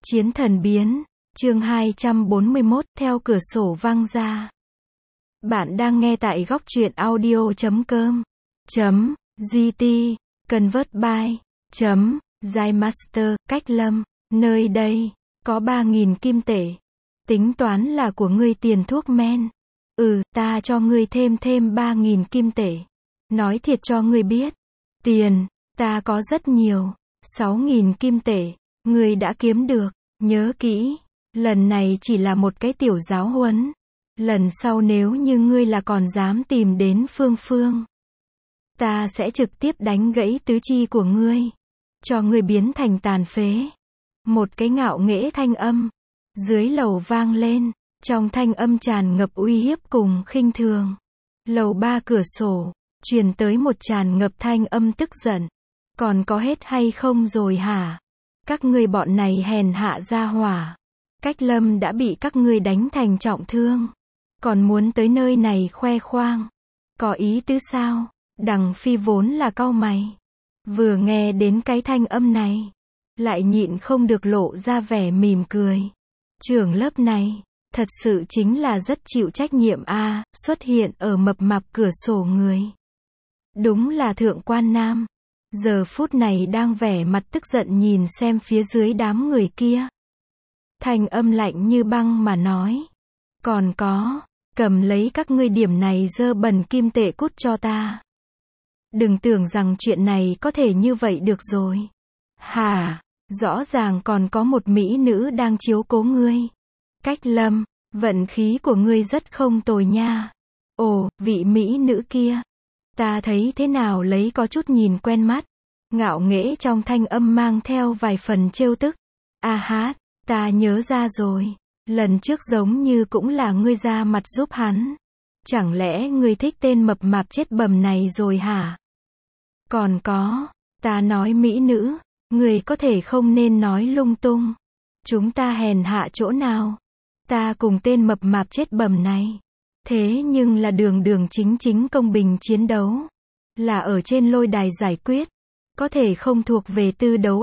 Chiến thần biến, chương 241, theo cửa sổ văng ra. Bạn đang nghe tại góc truyện audio.com. .gt, convert by, Zymaster, Cách Lâm, nơi đây, có 3.000 kim tệ. Tính toán là của ngươi tiền thuốc men. Ta cho ngươi thêm 3.000 kim tệ. Nói thiệt cho ngươi biết. Tiền, ta có rất nhiều. 6.000 kim tệ, ngươi đã kiếm được. Nhớ kỹ, lần này chỉ là một cái tiểu giáo huấn. Lần sau nếu như ngươi là còn dám tìm đến Phương, ta sẽ trực tiếp đánh gãy tứ chi của ngươi. Cho ngươi biến thành tàn phế. Một cái ngạo nghễ thanh âm dưới lầu vang lên, trong thanh âm tràn ngập uy hiếp cùng khinh thường. Lầu 3 cửa sổ, truyền tới một tràn ngập thanh âm tức giận. Còn có hết hay không rồi hả? Các ngươi bọn này hèn hạ gia hỏa. Cách Lâm đã bị các ngươi đánh thành trọng thương. Còn muốn tới nơi này khoe khoang. Có ý tứ sao? Đằng Phi vốn là cau mày. Vừa nghe đến cái thanh âm này, lại nhịn không được lộ ra vẻ mỉm cười. Trưởng lớp này, thật sự chính là rất chịu trách nhiệm a, xuất hiện ở mập mạp cửa sổ người. Đúng là Thượng Quan Nam. Giờ phút này đang vẻ mặt tức giận nhìn xem phía dưới đám người kia. Thanh âm lạnh như băng mà nói. Còn có, cầm lấy các ngươi điểm này dơ bẩn kim tệ cút cho ta. Đừng tưởng rằng chuyện này có thể như vậy được rồi. Hả, rõ ràng còn có một mỹ nữ đang chiếu cố ngươi. Cách Lâm, vận khí của ngươi rất không tồi nha. Ồ, vị mỹ nữ kia. Ta thấy thế nào lấy có chút nhìn quen mắt. Ngạo nghễ trong thanh âm mang theo vài phần trêu tức. Ta nhớ ra rồi. Lần trước giống như cũng là ngươi ra mặt giúp hắn. Chẳng lẽ ngươi thích tên mập mạp chết bầm này rồi hả? Còn có, ta nói mỹ nữ, ngươi có thể không nên nói lung tung. Chúng ta hèn hạ chỗ nào? Ta cùng tên mập mạp chết bầm này. Thế nhưng là đường chính công bình chiến đấu. Là ở trên lôi đài giải quyết. Có thể không thuộc về tư đấu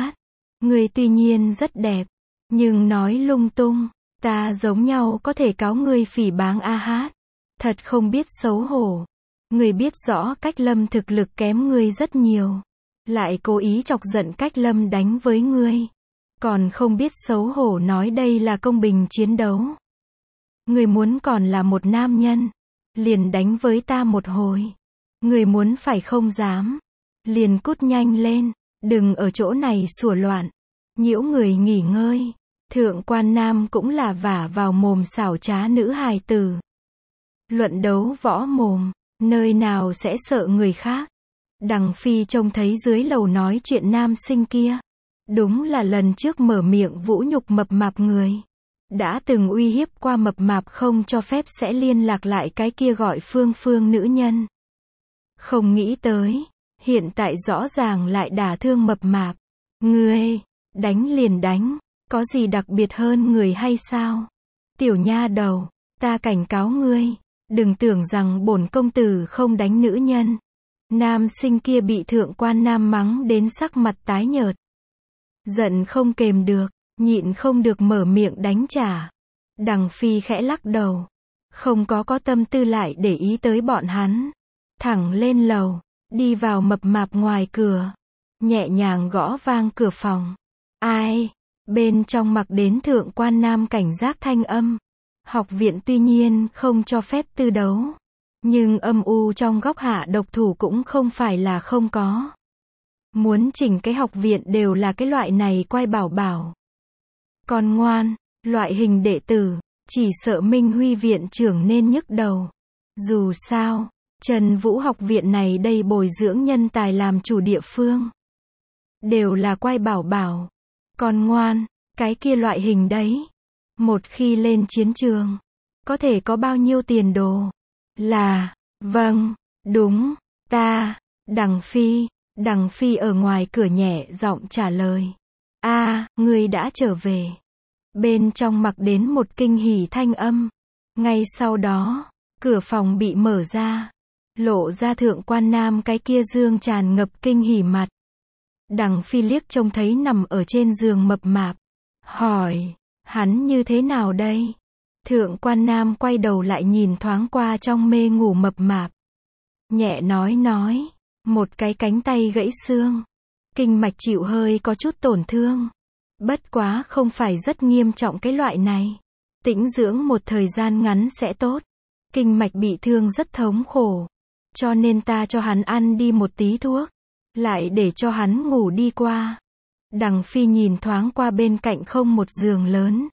Ngươi tuy nhiên rất đẹp. Nhưng nói lung tung. Ta giống nhau có thể cáo ngươi phỉ báng Thật không biết xấu hổ. Ngươi biết rõ Cách Lâm thực lực kém ngươi rất nhiều. Lại cố ý chọc giận Cách Lâm đánh với ngươi. Còn không biết xấu hổ nói đây là công bình chiến đấu. Ngươi muốn còn là một nam nhân. Liền đánh với ta một hồi. Ngươi muốn phải không dám. Liền cút nhanh lên. Đừng ở chỗ này sủa loạn. Nhiễu người nghỉ ngơi. Thượng Quan Nam cũng là vả vào mồm xảo trá nữ hài tử. Luận đấu võ mồm. Nơi nào sẽ sợ người khác. Đằng Phi trông thấy dưới lầu nói chuyện nam sinh kia. Đúng là lần trước mở miệng vũ nhục mập mạp người. Đã từng uy hiếp qua mập mạp không cho phép sẽ liên lạc lại cái kia gọi Phương nữ nhân. Không nghĩ tới. Hiện tại rõ ràng lại đả thương mập mạp. Ngươi, đánh liền đánh. Có gì đặc biệt hơn người hay sao? Tiểu nha đầu, ta cảnh cáo ngươi. Đừng tưởng rằng bổn công tử không đánh nữ nhân. Nam sinh kia bị Thượng Quan Nam mắng đến sắc mặt tái nhợt. Giận không kềm được, nhịn không được mở miệng đánh trả. Đằng Phi khẽ lắc đầu. Không có tâm tư lại để ý tới bọn hắn. Thẳng lên lầu, đi vào mập mạp ngoài cửa. Nhẹ nhàng gõ vang cửa phòng. Ai? Bên trong mặc đến Thượng Quan Nam cảnh giác thanh âm. Học viện tuy nhiên không cho phép tư đấu. Nhưng âm u trong góc hạ độc thủ cũng không phải là không có. Muốn chỉnh cái học viện đều là cái loại này quay bảo. Còn ngoan, loại hình đệ tử, chỉ sợ Minh Huy viện trưởng nên nhức đầu. Dù sao, Trần Vũ học viện này đây bồi dưỡng nhân tài làm chủ địa phương. Đều là quay bảo. Còn ngoan, cái kia loại hình đấy. Một khi lên chiến trường, có thể có bao nhiêu tiền đồ? Vâng, đúng, ta, Đằng Phi ở ngoài cửa nhẹ giọng trả lời. Ngươi đã trở về. Bên trong mặc đến một kinh hỉ thanh âm. Ngay sau đó, cửa phòng bị mở ra. Lộ ra Thượng Quan Nam cái kia dương tràn ngập kinh hỉ mặt. Đằng Phi liếc trông thấy nằm ở trên giường mập mạp. hỏi, hắn như thế nào đây? Thượng quan Nam quay đầu lại nhìn thoáng qua trong mê ngủ mập mạp. Nhẹ nói, một cái cánh tay gãy xương. Kinh mạch chịu hơi có chút tổn thương. Bất quá không phải rất nghiêm trọng cái loại này. Tĩnh dưỡng một thời gian ngắn sẽ tốt. Kinh mạch bị thương rất thống khổ. Cho nên ta cho hắn ăn đi một tí thuốc. Lại để cho hắn ngủ đi qua. Đằng Phi nhìn thoáng qua bên cạnh không một giường lớn.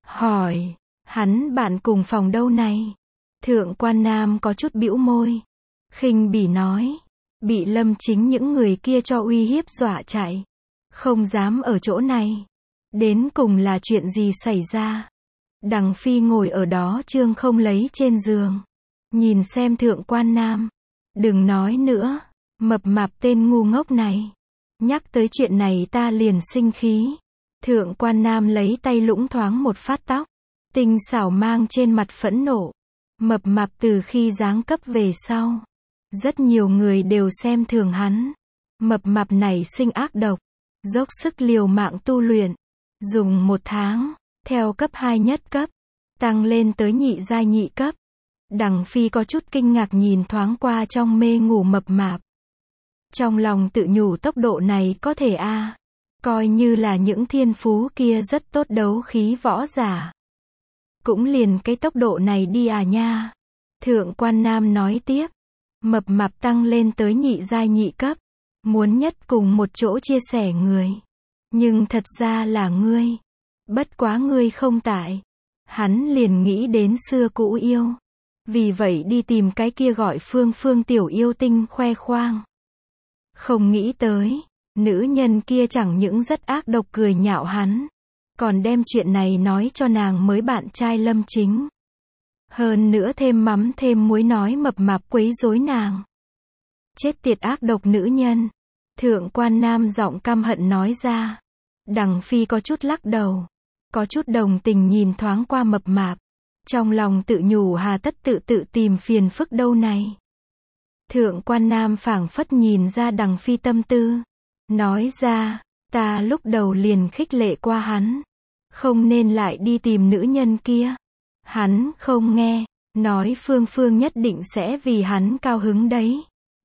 Hỏi, hắn bạn cùng phòng đâu này? Thượng quan Nam có chút bĩu môi. Khinh bỉ nói, bị Lâm Chính những người kia cho uy hiếp dọa chạy. Không dám ở chỗ này. Đến cùng là chuyện gì xảy ra? Đằng Phi ngồi ở đó trương không lấy trên giường. Nhìn xem thượng quan Nam. Đừng nói nữa, mập mạp tên ngu ngốc này. Nhắc tới chuyện này ta liền sinh khí. Thượng quan Nam lấy tay lũng thoáng một phát tóc. Tinh xảo mang trên mặt phẫn nộ. Mập mạp từ khi giáng cấp về sau. Rất nhiều người đều xem thường hắn. Mập mạp này sinh ác độc. Dốc sức liều mạng tu luyện. Dùng 1 tháng. Theo cấp 2 nhất cấp. Tăng lên tới nhị giai nhị cấp. Đằng Phi có chút kinh ngạc nhìn thoáng qua trong mê ngủ mập mạp. Trong lòng tự nhủ tốc độ này có thể coi như là những thiên phú kia rất tốt đấu khí võ giả. Cũng liền cái tốc độ này đi nha. Thượng quan Nam nói tiếp. Mập mạp tăng lên tới nhị giai nhị cấp. Muốn nhất cùng một chỗ chia sẻ người. Nhưng thật ra là ngươi. Bất quá ngươi không tại. Hắn liền nghĩ đến xưa cũ yêu. Vì vậy đi tìm cái kia gọi Phương tiểu yêu tinh khoe khoang. Không nghĩ tới, nữ nhân kia chẳng những rất ác độc cười nhạo hắn, còn đem chuyện này nói cho nàng mới bạn trai Lâm Chính. Hơn nữa thêm mắm thêm muối nói mập mạp quấy rối nàng. Chết tiệt ác độc nữ nhân. Thượng quan Nam giọng căm hận nói ra. Đằng Phi có chút lắc đầu. Có chút đồng tình nhìn thoáng qua mập mạp. Trong lòng tự nhủ hà tất tự tìm phiền phức đâu này. Thượng quan Nam phảng phất nhìn ra đằng Phi tâm tư. Nói ra, ta lúc đầu liền khích lệ qua hắn. Không nên lại đi tìm nữ nhân kia. Hắn không nghe, nói Phương nhất định sẽ vì hắn cao hứng đấy.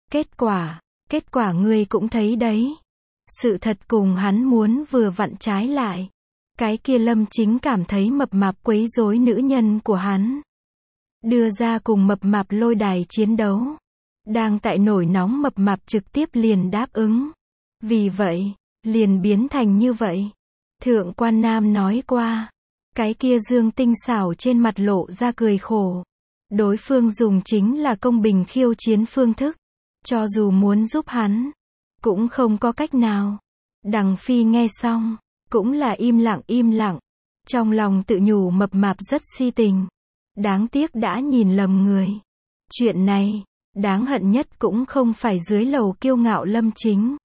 Kết quả ngươi cũng thấy đấy. Sự thật cùng hắn muốn vừa vặn trái lại. Cái kia Lâm Chính cảm thấy mập mạp quấy rối nữ nhân của hắn. Đưa ra cùng mập mạp lôi đài chiến đấu. Đang tại nổi nóng mập mạp trực tiếp liền đáp ứng. Vì vậy, liền biến thành như vậy. Thượng quan Nam nói qua. Cái kia Dương tinh xảo trên mặt lộ ra cười khổ. Đối phương dùng chính là công bình khiêu chiến phương thức. Cho dù muốn giúp hắn, cũng không có cách nào. Đằng Phi nghe xong, cũng là im lặng. Trong lòng tự nhủ mập mạp rất si tình. Đáng tiếc đã nhìn lầm người. Chuyện này, đáng hận nhất cũng không phải dưới lầu kiêu ngạo Lâm Chính.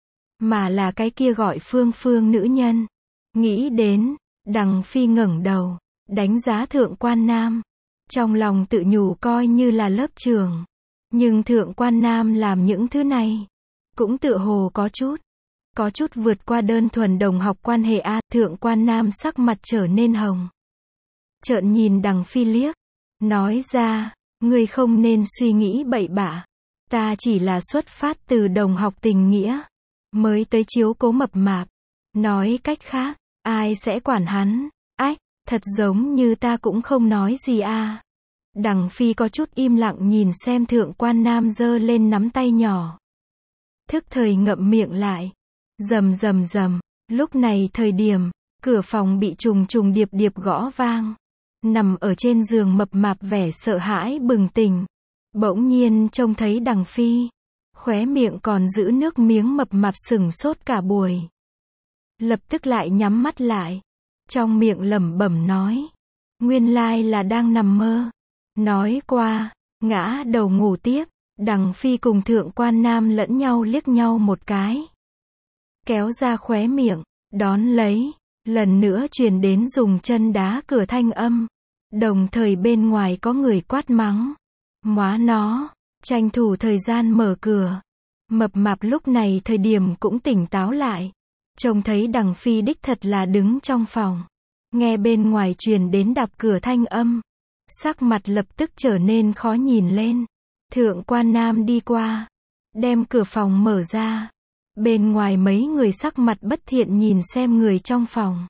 Mà là cái kia gọi Phương nữ nhân. Nghĩ đến, đằng Phi ngẩng đầu, đánh giá thượng quan Nam. Trong lòng tự nhủ coi như là lớp trường. Nhưng thượng quan Nam làm những thứ này, cũng tựa hồ có chút vượt qua đơn thuần đồng học quan hệ thượng quan Nam sắc mặt trở nên hồng. Trợn nhìn đằng Phi liếc, nói ra, ngươi không nên suy nghĩ bậy bạ. Ta chỉ là xuất phát từ đồng học tình nghĩa, mới tới chiếu cố mập mạp. Nói cách khác, ai sẽ quản hắn? Ách, thật giống như ta cũng không nói gì Đằng Phi có chút im lặng nhìn xem thượng quan Nam giơ lên nắm tay nhỏ. Thức thời ngậm miệng lại. Rầm. Lúc này thời điểm, cửa phòng bị trùng điệp gõ vang. Nằm ở trên giường mập mạp vẻ sợ hãi bừng tỉnh. Bỗng nhiên trông thấy đằng Phi. Khóe miệng còn giữ nước miếng mập mạp sửng sốt cả buổi. Lập tức lại nhắm mắt lại. Trong miệng lẩm bẩm nói. Nguyên lai là đang nằm mơ. Nói qua, ngã đầu ngủ tiếp. Đằng Phi cùng thượng quan Nam lẫn nhau liếc nhau một cái. Kéo ra khóe miệng, đón lấy. Lần nữa truyền đến dùng chân đá cửa thanh âm. Đồng thời bên ngoài có người quát mắng. Móa nó, tranh thủ thời gian mở cửa. Mập mạp lúc này thời điểm cũng tỉnh táo lại. trông thấy Đằng Phi đích thật là đứng trong phòng. Nghe bên ngoài truyền đến đạp cửa thanh âm. Sắc mặt lập tức trở nên khó nhìn lên. Thượng quan Nam đi qua. Đem cửa phòng mở ra. Bên ngoài mấy người sắc mặt bất thiện nhìn xem người trong phòng.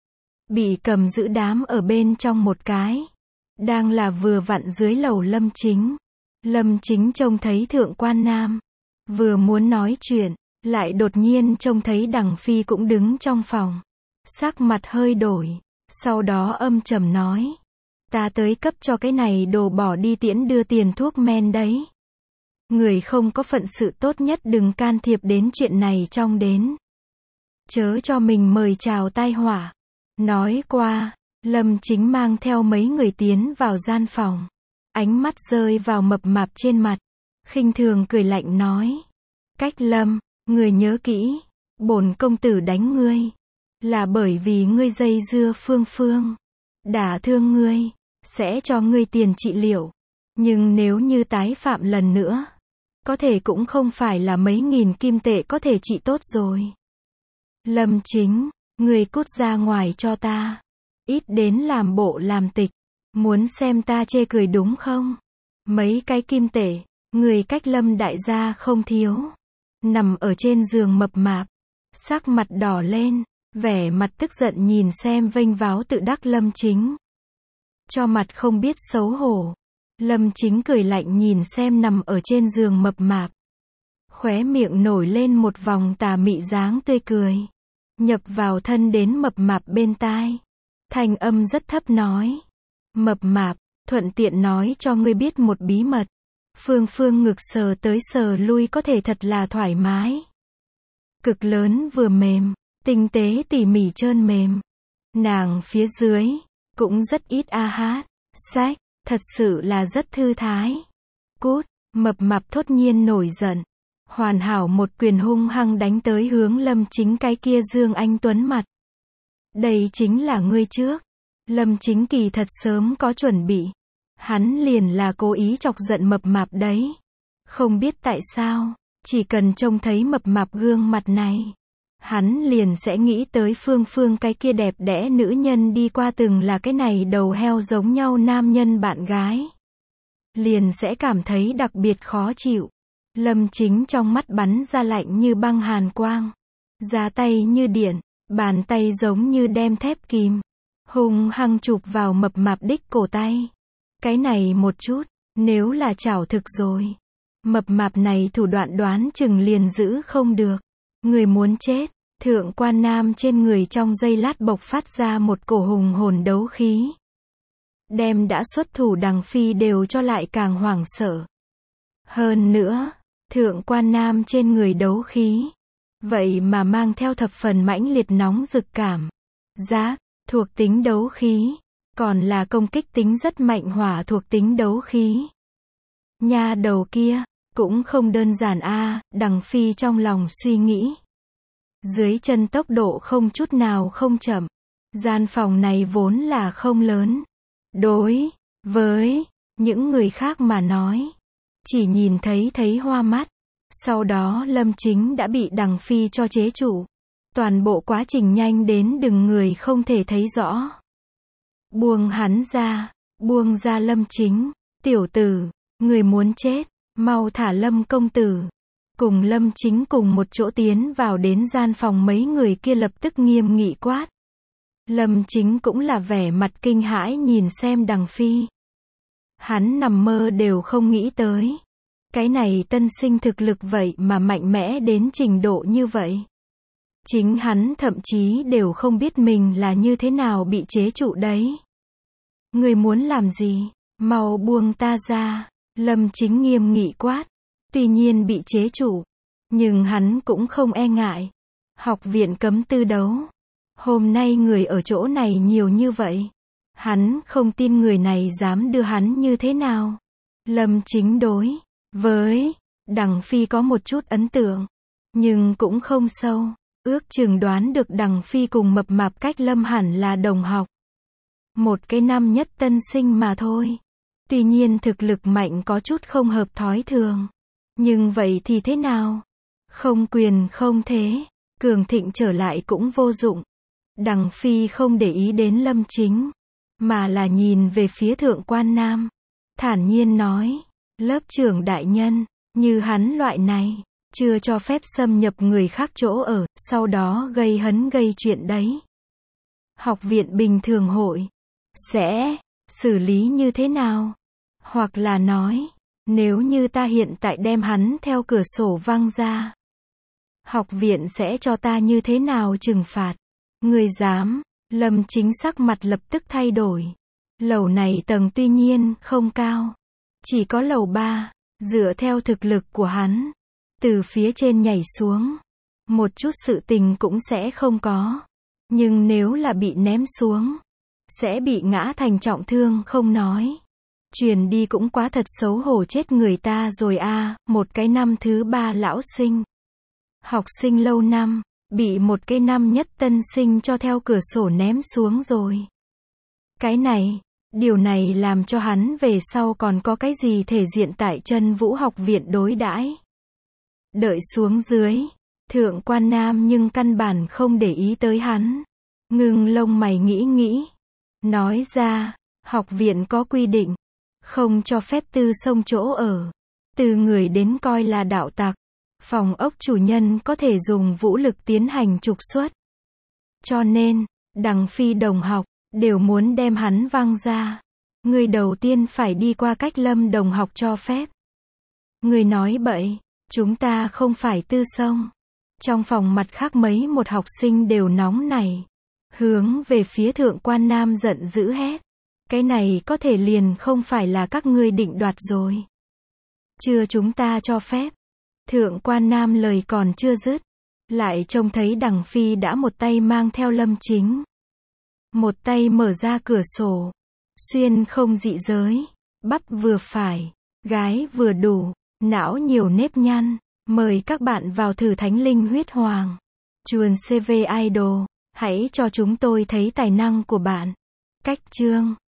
Bị cầm giữ đám ở bên trong một cái. Đang là vừa vặn dưới lầu Lâm Chính. Lâm Chính trông thấy Thượng quan Nam. Vừa muốn nói chuyện, lại đột nhiên trông thấy Đằng Phi cũng đứng trong phòng. Sắc mặt hơi đổi. Sau đó âm trầm nói. Ta tới cấp cho cái này đồ bỏ đi tiễn đưa tiền thuốc men đấy. Người không có phận sự tốt nhất đừng can thiệp đến chuyện này trong đến. Chớ cho mình mời chào tai họa. Nói qua, Lâm Chính mang theo mấy người tiến vào gian phòng. Ánh mắt rơi vào mập mạp trên mặt. Khinh thường cười lạnh nói. Cách Lâm, người nhớ kỹ. Bổn công tử đánh ngươi. Là bởi vì ngươi dây dưa Phương Phương. Đả thương ngươi. Sẽ cho ngươi tiền trị liệu. Nhưng nếu như tái phạm lần nữa. Có thể cũng không phải là mấy nghìn kim tệ có thể trị tốt rồi. Lâm Chính, ngươi cút ra ngoài cho ta. Ít đến làm bộ làm tịch. Muốn xem ta chê cười đúng không? Mấy cái kim tệ, người cách Lâm đại gia không thiếu. Nằm ở trên giường mập mạp. Sắc mặt đỏ lên. Vẻ mặt tức giận nhìn xem vênh váo tự đắc Lâm Chính. Cho mặt không biết xấu hổ. Lâm Chính cười lạnh nhìn xem nằm ở trên giường mập mạp. Khóe miệng nổi lên một vòng tà mị dáng tươi cười. Nhập vào thân đến mập mạp bên tai. Thanh âm rất thấp nói. Mập mạp, thuận tiện nói cho ngươi biết một bí mật. Phương Phương ngực sờ tới sờ lui có thể thật là thoải mái. Cực lớn vừa mềm, tinh tế tỉ mỉ trơn mềm. Nàng phía dưới, cũng rất ít a hát, sách, thật sự là rất thư thái. Cút, mập mạp thốt nhiên nổi giận. Hoàn hảo một quyền hung hăng đánh tới hướng Lâm Chính cái kia Dương Anh Tuấn mặt. Đây chính là ngươi trước. Lâm Chính kỳ thật sớm có chuẩn bị. Hắn liền là cố ý chọc giận mập mạp đấy. Không biết tại sao, chỉ cần trông thấy mập mạp gương mặt này. Hắn liền sẽ nghĩ tới Phương Phương cái kia đẹp đẽ nữ nhân đi qua từng là cái này đầu heo giống nhau nam nhân bạn gái. Liền sẽ cảm thấy đặc biệt khó chịu. Lâm Chính trong mắt bắn ra lạnh như băng hàn quang. Ra tay như điện, bàn tay giống như đem thép kìm. Hung hăng chụp vào mập mạp đích cổ tay. Cái này một chút, nếu là chảo thực rồi. Mập mạp này thủ đoạn đoán chừng liền giữ không được. Người muốn chết, Thượng quan Nam trên người trong giây lát bộc phát ra một cổ hùng hồn đấu khí. Đem đã xuất thủ Đằng Phi đều cho lại càng hoảng sợ. Hơn nữa, Thượng quan Nam trên người đấu khí. Vậy mà mang theo thập phần mãnh liệt nóng rực cảm. Giác, thuộc tính đấu khí. Còn là công kích tính rất mạnh hỏa thuộc tính đấu khí. Nha đầu kia, cũng không đơn giản a, Đằng Phi trong lòng suy nghĩ. Dưới chân tốc độ không chút nào không chậm. Gian phòng này vốn là không lớn. Đối với những người khác mà nói. Chỉ nhìn thấy hoa mắt. Sau đó Lâm Chính đã bị Đằng Phi cho chế trụ. Toàn bộ quá trình nhanh đến đừng người không thể thấy rõ. Buông hắn ra, buông ra Lâm Chính. Tiểu tử, người muốn chết, mau thả Lâm công tử. Cùng Lâm Chính cùng một chỗ tiến vào đến gian phòng mấy người kia lập tức nghiêm nghị quát. Lâm Chính cũng là vẻ mặt kinh hãi nhìn xem Đằng Phi. Hắn nằm mơ đều không nghĩ tới. Cái này tân sinh thực lực vậy mà mạnh mẽ đến trình độ như vậy. Chính hắn thậm chí đều không biết mình là như thế nào bị chế trụ đấy. Người muốn làm gì? Mau buông ta ra. Lâm Chính nghiêm nghị quát. Tuy nhiên bị chế trụ. Nhưng hắn cũng không e ngại. Học viện cấm tư đấu. Hôm nay người ở chỗ này nhiều như vậy. Hắn không tin người này dám đưa hắn như thế nào. Lâm Chính đối với Đằng Phi có một chút ấn tượng. Nhưng cũng không sâu. Ước chừng đoán được Đằng Phi cùng mập mạp cách Lâm hẳn là đồng học. Một cái năm nhất tân sinh mà thôi. Tuy nhiên thực lực mạnh có chút không hợp thói thường. Nhưng vậy thì thế nào? Không quyền không thế. cường thịnh trở lại cũng vô dụng. Đằng Phi không để ý đến Lâm Chính, mà là nhìn về phía Thượng Quan Nam, thản nhiên nói, lớp trưởng đại nhân, như hắn loại này, chưa cho phép xâm nhập người khác chỗ ở, sau đó gây hấn gây chuyện đấy. Học viện bình thường hội sẽ xử lý như thế nào? Hoặc là nói, nếu như ta hiện tại đem hắn theo cửa sổ văng ra, học viện sẽ cho ta như thế nào trừng phạt? Người dám? Lâm Chính sắc mặt lập tức thay đổi. Lầu này tầng tuy nhiên không cao, chỉ có lầu 3, dựa theo thực lực của hắn, từ phía trên nhảy xuống, một chút sự tình cũng sẽ không có. Nhưng nếu là bị ném xuống, sẽ bị ngã thành trọng thương không nói. Truyền đi cũng quá thật xấu hổ chết người ta rồi a. Một cái năm thứ 3 lão sinh, học sinh lâu năm, bị một cái năm nhất tân sinh cho theo cửa sổ ném xuống rồi. Cái này, điều này làm cho hắn về sau còn có cái gì thể diện tại Chân Vũ học viện đối đãi. Đợi xuống dưới, Thượng Quan Nam nhưng căn bản không để ý tới hắn. Ngưng lông mày nghĩ, nói ra, học viện có quy định, không cho phép tư xông chỗ ở, từ người đến coi là đạo tặc. Phòng ốc chủ nhân có thể dùng vũ lực tiến hành trục xuất. Cho nên, Đằng Phi đồng học, đều muốn đem hắn văng ra. Người đầu tiên phải đi qua cách Lâm đồng học cho phép. Người nói bậy, chúng ta không phải tư xông. Trong phòng mặt khác mấy một học sinh đều nóng nảy, hướng về phía Thượng Quan Nam giận dữ hét. Cái này có thể liền không phải là các ngươi định đoạt rồi. Chưa chúng ta cho phép. Thượng Quan Nam lời còn chưa dứt, lại trông thấy Đằng Phi đã một tay mang theo Lâm Chính, một tay mở ra cửa sổ, xuyên không dị giới, bắp vừa phải, gái vừa đủ, não nhiều nếp nhăn. Mời các bạn vào thử Thánh Linh Huyết Hoàng. Chuồn CV Idol, hãy cho chúng tôi thấy tài năng của bạn. Cách chương